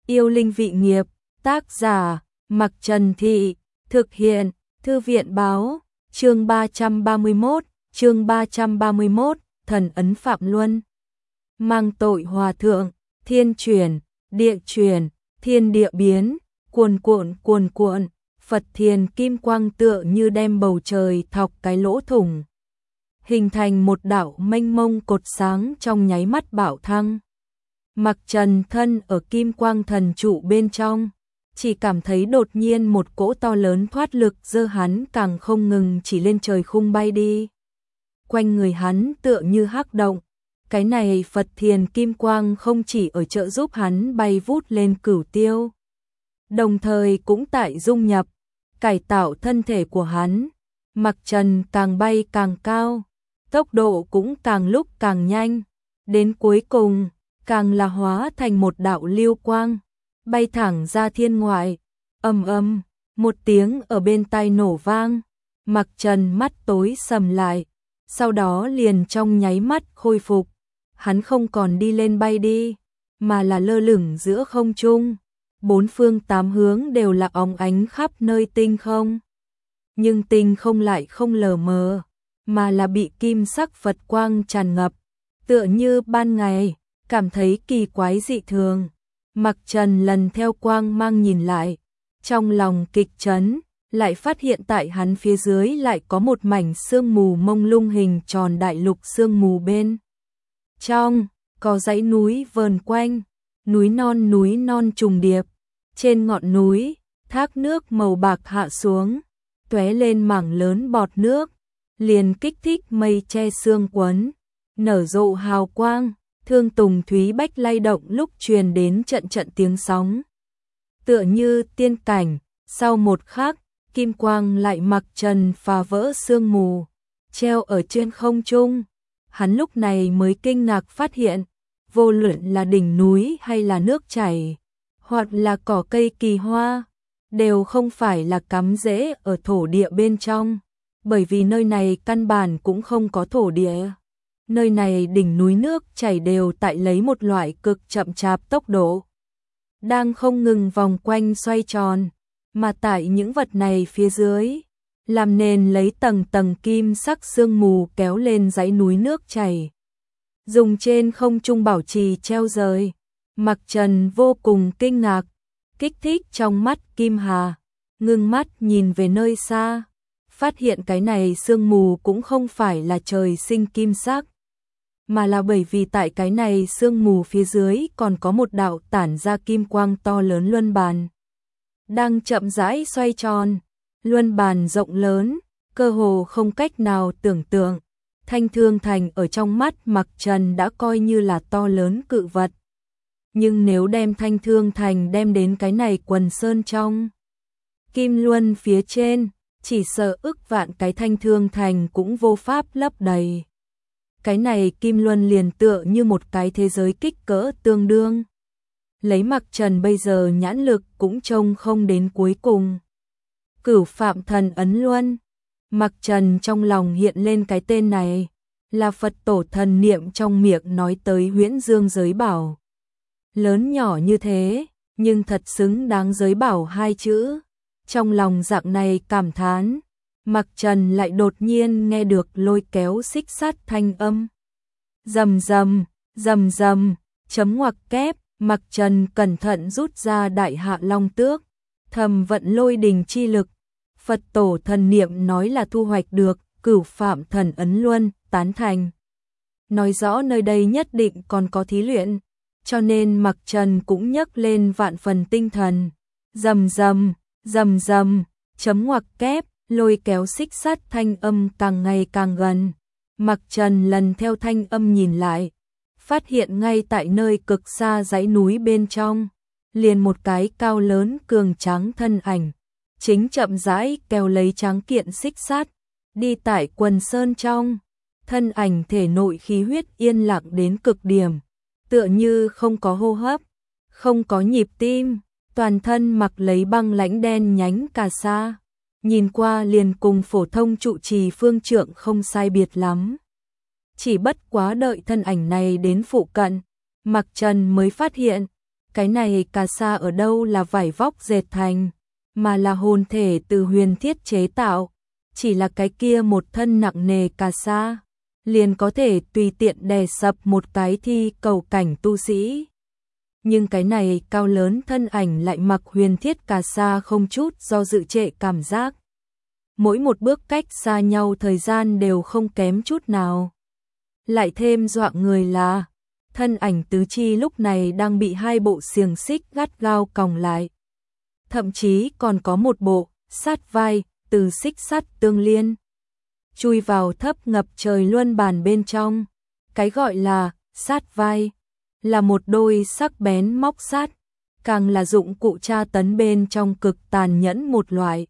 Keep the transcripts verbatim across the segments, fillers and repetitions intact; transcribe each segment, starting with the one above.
Yêu linh vị nghiệp, tác giả, Mặc Trần Thị, thực hiện, Thư viện báo, chương ba trăm ba mươi mốt, chương ba trăm ba mươi mốt, thần ấn Phạm Luân. Mang tội hòa thượng, thiên chuyển, địa chuyển, thiên địa biến, cuồn cuộn cuồn cuộn, Phật thiền kim quang tựa như đem bầu trời thọc cái lỗ thủng, hình thành một đạo mênh mông cột sáng trong nháy mắt bạo thăng. Mặc Trần thân ở kim quang thần trụ bên trong, chỉ cảm thấy đột nhiên một cỗ to lớn thoát lực giơ hắn càng không ngừng chỉ lên trời khung bay đi. Quanh người hắn tựa như hắc động, cái này Phật thiền kim quang không chỉ ở trợ giúp hắn bay vút lên cửu tiêu, đồng thời cũng tại dung nhập, cải tạo thân thể của hắn. Mặc Trần càng bay càng cao, tốc độ cũng càng lúc càng nhanh, đến cuối cùng càng là hóa thành một đạo lưu quang, bay thẳng ra thiên ngoại. Ầm ầm, một tiếng ở bên tai nổ vang, Mặc Trần mắt tối sầm lại, sau đó liền trong nháy mắt khôi phục. Hắn không còn đi lên bay đi, mà là lơ lửng giữa không trung, bốn phương tám hướng đều là óng ánh khắp nơi tinh không. Nhưng tinh không lại không lờ mờ, mà là bị kim sắc Phật quang tràn ngập, tựa như ban ngày, cảm thấy kỳ quái dị thường. Mặc Trần lần theo quang mang nhìn lại, trong lòng kịch chấn, lại phát hiện tại hắn phía dưới lại có một mảnh sương mù mông lung hình tròn đại lục sương mù bên trong, có dãy núi vờn quanh, núi non núi non trùng điệp, trên ngọn núi, thác nước màu bạc hạ xuống, tóe lên mảng lớn bọt nước, liền kích thích mây che sương quấn, nở rộ hào quang. Thương tùng thúy bách lay động lúc truyền đến trận trận tiếng sóng, tựa như tiên cảnh. Sau một khắc, kim quang lại Mặc Trần phá vỡ sương mù, treo ở trên không trung. Hắn lúc này mới kinh ngạc phát hiện, vô luận là đỉnh núi hay là nước chảy, hoặc là cỏ cây kỳ hoa, đều không phải là cắm rễ ở thổ địa bên trong, bởi vì nơi này căn bản cũng không có thổ địa. Nơi này đỉnh núi nước chảy đều tại lấy một loại cực chậm chạp tốc độ, đang không ngừng vòng quanh xoay tròn, mà tại những vật này phía dưới, làm nền lấy tầng tầng kim sắc sương mù kéo lên dãy núi nước chảy, dùng trên không trung bảo trì treo rời. Mặc Trần vô cùng kinh ngạc, kích thích trong mắt kim hà, ngưng mắt nhìn về nơi xa, phát hiện cái này sương mù cũng không phải là trời sinh kim sắc, mà là bởi vì tại cái này sương mù phía dưới còn có một đạo tản ra kim quang to lớn luân bàn, đang chậm rãi xoay tròn. Luân bàn rộng lớn, cơ hồ không cách nào tưởng tượng. Thanh Thương Thành ở trong mắt Mặc Trần đã coi như là to lớn cự vật, nhưng nếu đem Thanh Thương Thành đem đến cái này quần sơn trong kim luân phía trên, chỉ sợ ức vạn cái Thanh Thương Thành cũng vô pháp lấp đầy. Cái này kim luân liền tựa như một cái thế giới kích cỡ tương đương. Lấy Mặc Trần bây giờ nhãn lực cũng trông không đến cuối cùng. Cửu Phạm Thần Ấn Luân. Mặc Trần trong lòng hiện lên cái tên này, là Phật tổ thần niệm trong miệng nói tới huyễn dương giới bảo. Lớn nhỏ như thế, nhưng thật xứng đáng giới bảo hai chữ. Trong lòng dạng này cảm thán, Mặc Trần lại đột nhiên nghe được lôi kéo xích sắt thanh âm. Rầm rầm, rầm rầm, chấm ngoặc kép. Mặc Trần cẩn thận rút ra đại hạ long tước, thầm vận lôi đình chi lực. Phật tổ thần niệm nói là thu hoạch được Cửu Phạm Thần Ấn Luân, tán thành. Nói rõ nơi đây nhất định còn có thí luyện, cho nên Mặc Trần cũng nhấc lên vạn phần tinh thần. Rầm rầm, rầm rầm, chấm ngoặc kép, lôi kéo xích sắt thanh âm càng ngày càng gần. Mặc Trần lần theo thanh âm nhìn lại, phát hiện ngay tại nơi cực xa dãy núi bên trong, liền một cái cao lớn cường tráng thân ảnh, chính chậm rãi kéo lấy tráng kiện xích sắt, đi tại quần sơn trong. Thân ảnh thể nội khí huyết yên lặng đến cực điểm, tựa như không có hô hấp, không có nhịp tim, toàn thân mặc lấy băng lãnh đen nhánh cà sa, nhìn qua liền cùng phổ thông trụ trì phương trượng không sai biệt lắm. Chỉ bất quá đợi thân ảnh này đến phụ cận, Mặc Trần mới phát hiện, Cái này cà sa ở đâu là vải vóc dệt thành, mà là hồn thể từ huyền thiết chế tạo, chỉ là cái kia một thân nặng nề cà sa, liền có thể tùy tiện đè sập một cái thi cầu cảnh tu sĩ. Nhưng cái này cao lớn thân ảnh lại mặc huyền thiết cà sa không chút do dự trệ cảm giác. Mỗi một bước cách xa nhau thời gian đều không kém chút nào. Lại thêm dọa người là, thân ảnh tứ chi lúc này đang bị hai bộ xiềng xích gắt gao còng lại. Thậm chí còn có một bộ, sát vai, từ xích sắt tương liên. Chui vào thấp ngập trời luân bàn bên trong. Cái gọi là, sát vai, là một đôi sắc bén móc sát, càng là dụng cụ tra tấn bên trong cực tàn nhẫn một loại.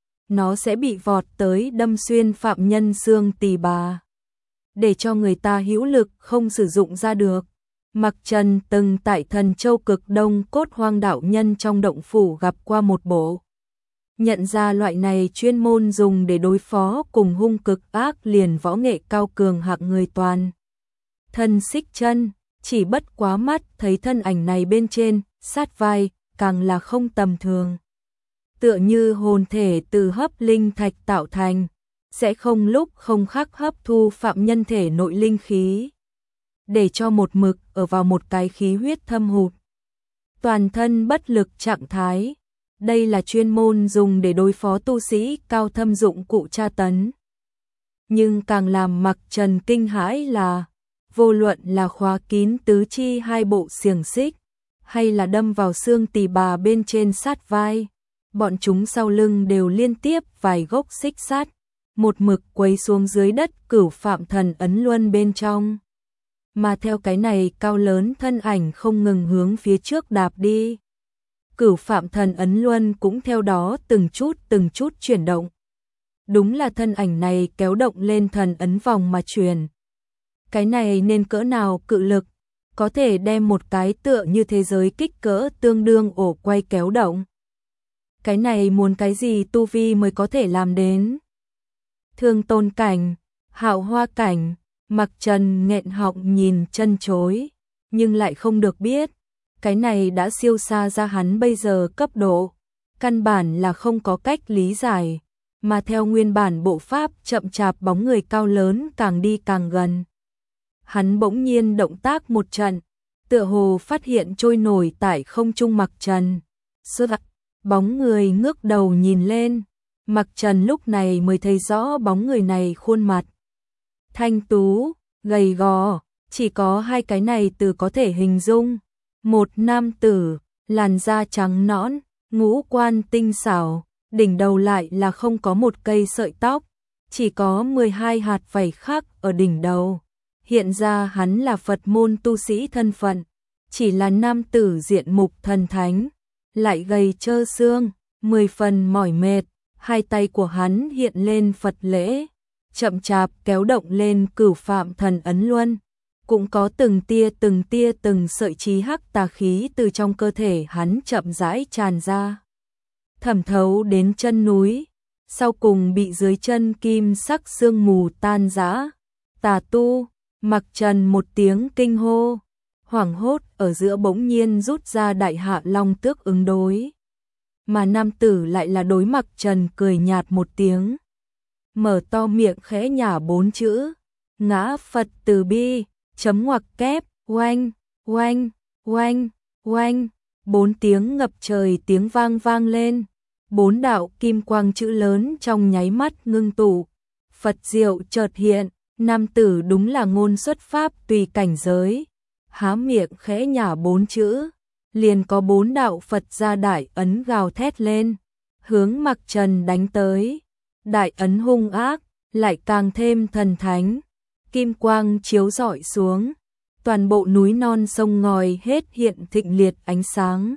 Nó sẽ bị vọt tới đâm xuyên phạm nhân xương tỳ bà, để cho người ta hữu lực không sử dụng ra được. Mặc Trần từng tại Thần Châu cực đông cốt hoang đạo nhân trong động phủ gặp qua một bộ. Nhận ra loại này chuyên môn dùng để đối phó cùng hung cực ác liền võ nghệ cao cường hạng người toàn. Thân xích chân, chỉ bất quá mắt thấy thân ảnh này bên trên, sát vai, càng là không tầm thường. Tựa như hồn thể từ hấp linh thạch tạo thành, sẽ không lúc không khắc hấp thu phạm nhân thể nội linh khí, để cho một mực ở vào một cái khí huyết thâm hụt, toàn thân bất lực trạng thái. Đây là chuyên môn dùng để đối phó tu sĩ cao thâm dụng cụ tra tấn. Nhưng càng làm Mặc Trần kinh hãi là, vô luận là khóa kín tứ chi hai bộ xiềng xích, hay là đâm vào xương tỳ bà bên trên sát vai, bọn chúng sau lưng đều liên tiếp vài gốc xích sắt, một mực quấy xuống dưới đất Cửu Phạm Thần Ấn Luân bên trong. Mà theo cái này cao lớn thân ảnh không ngừng hướng phía trước đạp đi, Cửu Phạm Thần Ấn Luân cũng theo đó từng chút từng chút chuyển động. Đúng là thân ảnh này kéo động lên thần ấn vòng mà truyền. Cái này nên cỡ nào cự lực, có thể đem một cái tựa như thế giới kích cỡ tương đương ổ quay kéo động. Cái này muốn cái gì tu vi mới có thể làm đến. Thương tôn cảnh, hạo hoa cảnh, Mặc Trần nghẹn họng nhìn chân chối, nhưng lại không được biết. Cái này đã siêu xa ra hắn bây giờ cấp độ, căn bản là không có cách lý giải, mà theo nguyên bản bộ pháp chậm chạp bóng người cao lớn càng đi càng gần. Hắn bỗng nhiên động tác một trận, tựa hồ phát hiện trôi nổi tại không trung Mặc Trần. Sơ bóng người ngước đầu nhìn lên, Mặc Trần lúc này mới thấy rõ bóng người này khuôn mặt. Thanh tú, gầy gò, chỉ có hai cái này từ có thể hình dung. Một nam tử, làn da trắng nõn, ngũ quan tinh xảo, đỉnh đầu lại là không có một cây sợi tóc, chỉ có mười hai hạt vảy khắc ở đỉnh đầu. Hiện ra hắn là Phật môn tu sĩ thân phận, chỉ là nam tử diện mục thần thánh, lại gầy trơ xương, mười phần mỏi mệt, hai tay của hắn hiện lên Phật lễ, chậm chạp kéo động lên Cửu Phạm Thần Ấn Luân. Cũng có từng tia từng tia từng sợi trí hắc tà khí từ trong cơ thể hắn chậm rãi tràn ra, thẩm thấu đến chân núi, sau cùng bị dưới chân kim sắc sương mù tan rã. Tà tu, Mặc Trần một tiếng kinh hô, hoảng hốt ở giữa bỗng nhiên rút ra Đại Hạ Long Tước ứng đối. Mà nam tử lại là đối Mặc Trần cười nhạt một tiếng, mở to miệng khẽ nhả bốn chữ, ngã Phật từ bi. Chấm ngoặc kép, oanh, oanh, oanh, oanh, bốn tiếng ngập trời tiếng vang vang lên, bốn đạo kim quang chữ lớn trong nháy mắt ngưng tụ, Phật diệu chợt hiện, nam tử đúng là ngôn xuất pháp tùy cảnh giới, há miệng khẽ nhả bốn chữ, liền có bốn đạo Phật gia đại ấn gào thét lên, hướng Mặc Trần đánh tới, đại ấn hung ác, lại càng thêm thần thánh. Kim quang chiếu rọi xuống, toàn bộ núi non sông ngòi hết hiện thịnh liệt ánh sáng.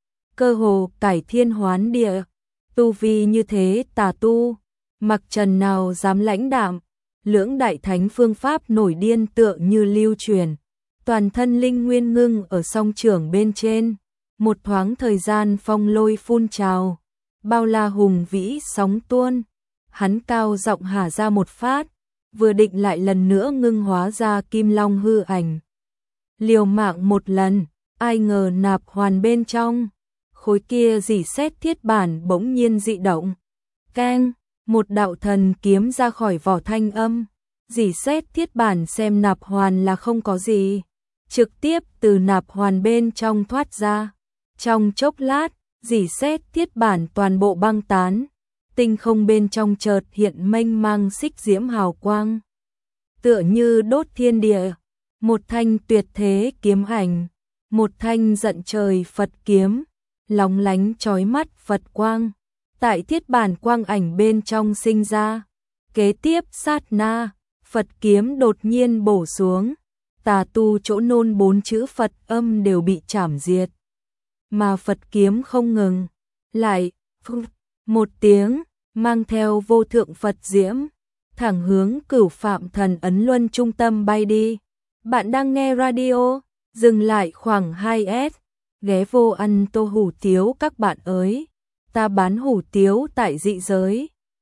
Cơ hồ cải thiên hoán địa, tu vi như thế tà tu, Mặc Trần nào dám lãnh đạm, lưỡng đại thánh phương pháp nổi điên tựa như lưu truyền, toàn thân linh nguyên ngưng ở song trưởng bên trên, một thoáng thời gian phong lôi phun trào, bao la hùng vĩ sóng tuôn, hắn cao giọng hả ra một phát, vừa định lại lần nữa ngưng hóa ra kim long hư ảnh. Liều mạng một lần, ai ngờ nạp hoàn bên trong, khối kia rỉ sét thiết bản bỗng nhiên dị động. Keng, một đạo thần kiếm ra khỏi vỏ thanh âm, rỉ sét thiết bản xem nạp hoàn là không có gì, trực tiếp từ nạp hoàn bên trong thoát ra. Trong chốc lát, rỉ sét thiết bản toàn bộ băng tán, tinh không bên trong chợt hiện mênh mang xích diễm hào quang, tựa như đốt thiên địa, một thanh tuyệt thế kiếm ảnh, một thanh giận trời Phật kiếm, lóng lánh chói mắt Phật quang, tại thiết bản quang ảnh bên trong sinh ra. Kế tiếp sát na, Phật kiếm đột nhiên bổ xuống, tà tu chỗ nôn bốn chữ Phật âm đều bị chảm diệt. Mà Phật kiếm không ngừng, lại một tiếng, mang theo vô thượng Phật diễm, thẳng hướng Cửu Phạm Thần Ấn Luân trung tâm bay đi. Bạn đang nghe radio, dừng lại khoảng hai s, ghé vô ăn tô hủ tiếu các bạn ơi, ta bán hủ tiếu tại dị giới.